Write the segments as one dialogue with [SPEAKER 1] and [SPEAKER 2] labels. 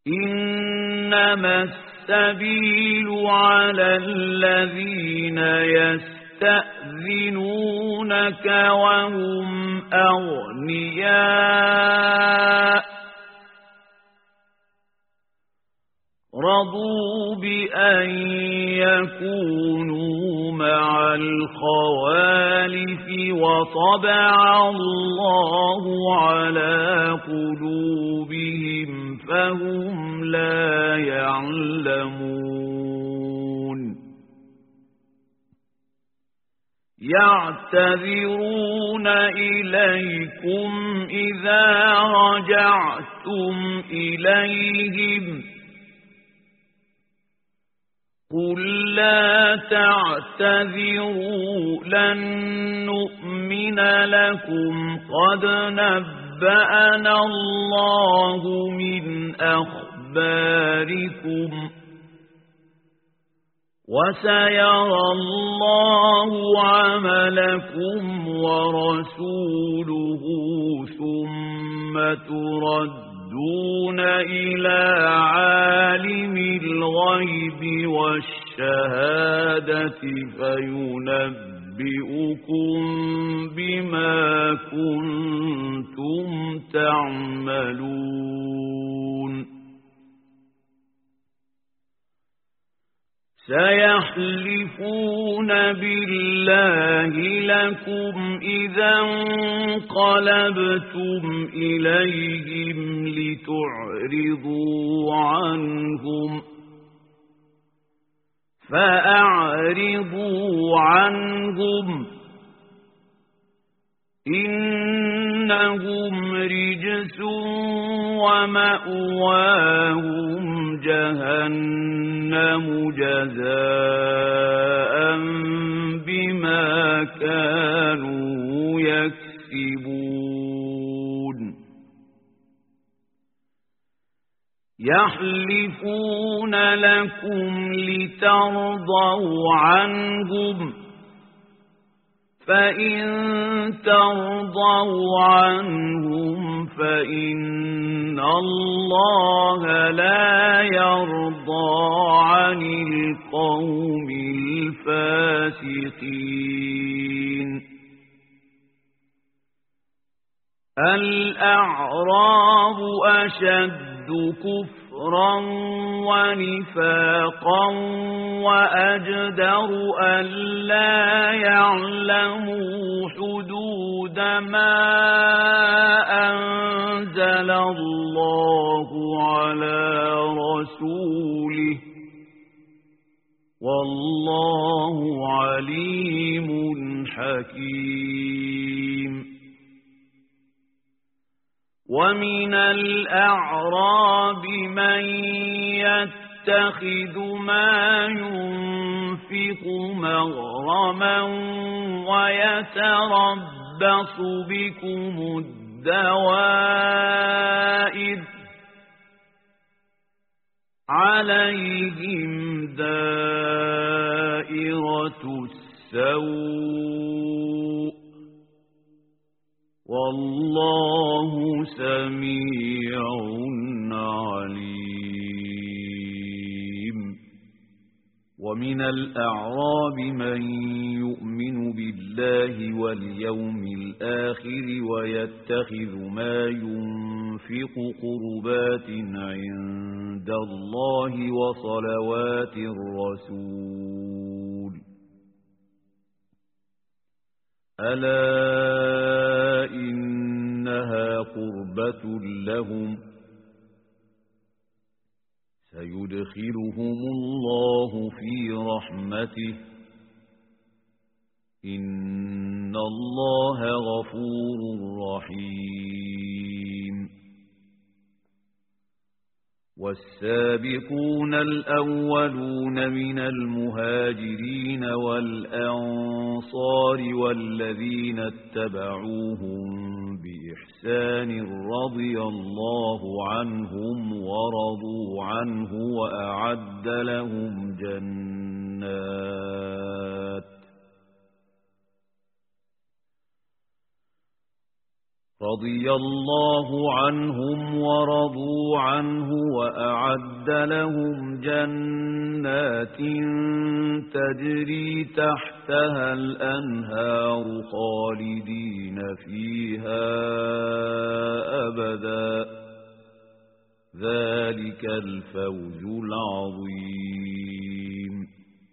[SPEAKER 1] إنما السبيل على الذين يستأذنونك وهم أغنياء رضوا بأن يكونوا مع الخوالف وطبع الله على قلوبهم فهم لا يعلمون يعتذرون إليكم إذا رجعتم إليهم قل لا تعتذروا لن نؤمن لكم قد نبأنا الله من أخباركم وسيرى الله عملكم ورسوله ثم تردون إلى عالم الغيب والشهادة فينبئكم بما كنتم تعملون سيحلفون بالله لكم إذا انقلبتم إليهم لتعرضوا عنهم فأعرضوا عنهم إنهم رجس ومأواهم جهنم جزاء بما كانوا يكسبون يحلفون لكم لترضوا عنهم فإن ترضوا عنهم فإن الله لا يرضى عن القوم الفاسقين الأعراب أشد كفرا ونفاقا وأجدر ألا يعلموا حدود ما أنزل الله على رسوله والله عليم حكيم ومن الأعراب من يتخذ ما ينفق مغرما ويتربص بكم الدوائر عليهم دائرة السوء والله سميع عليم ومن الأعراب من يؤمن بالله واليوم الآخر ويتخذ ما ينفق قربات عند الله وصلوات الرسول ألا إنها قربة لهم سيدخلهم الله في رحمته إن الله غفور رحيم والسابقون الأولون من المهاجرين والأنصار والذين اتبعوهم بإحسان رضي الله عنهم ورضوا عنه وأعد لهم رضي الله عنهم ورضوا عنه وأعد لهم جنات تجري تحتها الأنهار خالدين فيها أبدا ذلك الفوز العظيم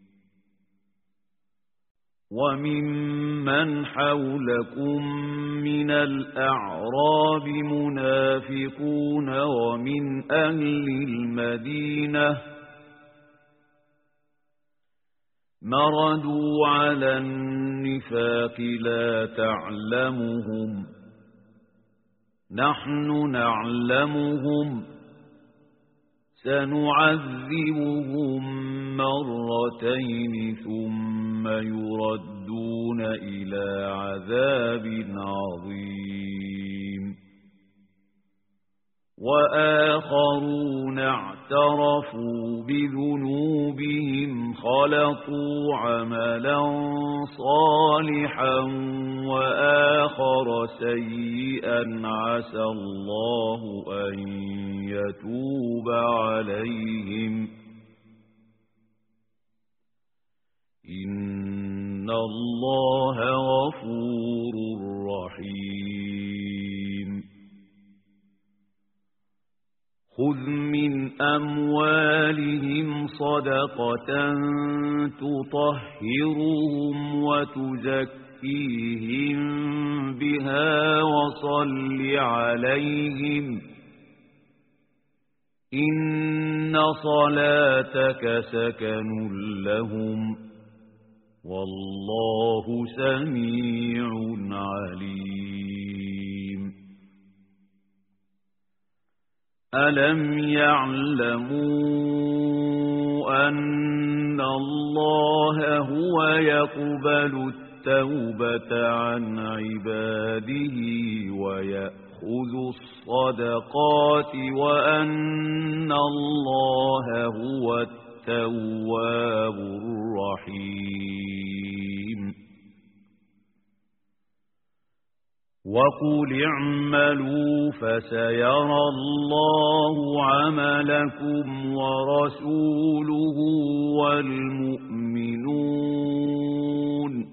[SPEAKER 1] وممن حولكم من الأعراب منافقون ومن أهل المدينة مردوا على النفاق لا تعلمهم نحن نعلمهم سنعذبهم مرتين ثم يردون إلى عذاب عظيم وآخرون اعترفوا بذنوبهم خلطوا عملا صالحا وآخر سيئا عسى الله أن يتوب عليهم إن الله غفور رحيم خذ من أموالهم صدقة تطهرهم وتزكيهم بها وصل عليهم إن صلاتك سكن لهم والله سميع عليم ألم يعلموا أن الله هو يقبل التوبة عن عباده ويأخذ الصدقات وأن الله هو التواب الرحيم وقل اعملوا فسيرى الله عملكم ورسوله والمؤمنون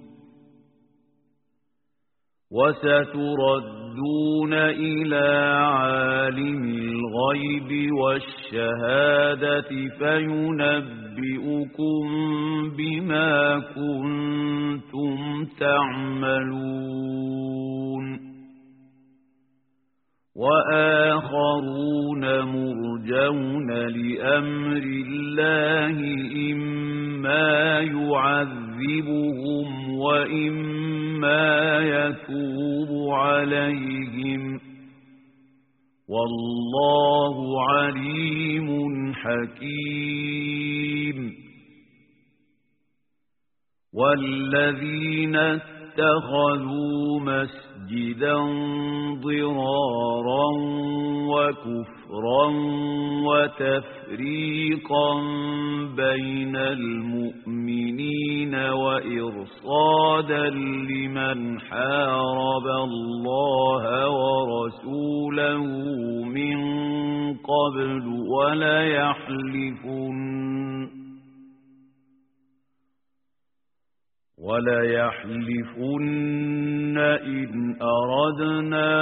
[SPEAKER 1] وستردون إلى عالم الغيب والشهادة فينبئكم بما كنتم تعملون وآخرون مرجون لأمر الله إما يعذبهم وإما يتوب عليهم والله عليم حكيم والذين اتخذوا مسجدا ضرارا وكفرا وتفريقا بين المؤمنين وإرصادا لمن حارب الله ورسوله من قبل وليحلفن إن أردنا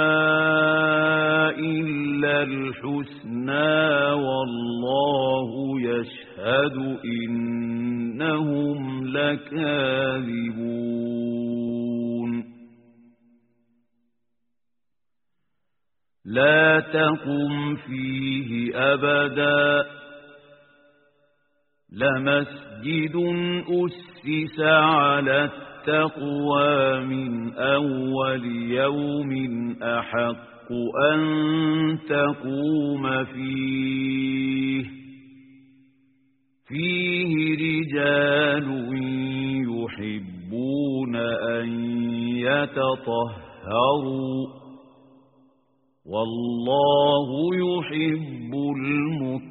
[SPEAKER 1] إلا الحسنى والله يشهد إنهم لكاذبون لا تقم فيه أبدا لمسجد أسس على التقوى من أول يوم أحق أن تقوم فيه رجال يحبون أن يتطهروا والله يحب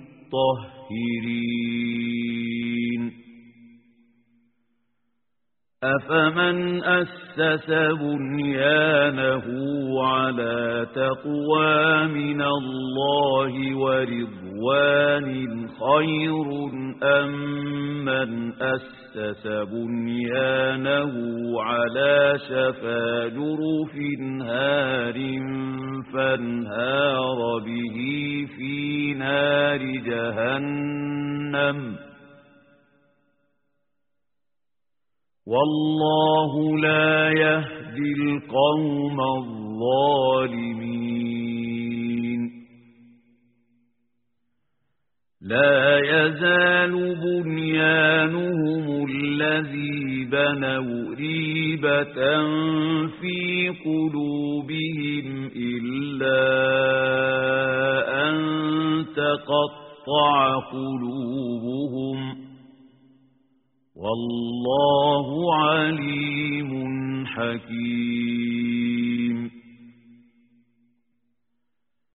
[SPEAKER 1] المطهرين أفمن أسس بنيانه على تقوى من الله ورضوان خير أم من أسس بنيانه على شفا جرف هار فانهار به في نار جهنم والله لا يهدي القوم الظالمين لا يزال بنيانهم الذي بنوا ريبة في قلوبهم إلا أن تقطع قلوبهم والله عليم حكيم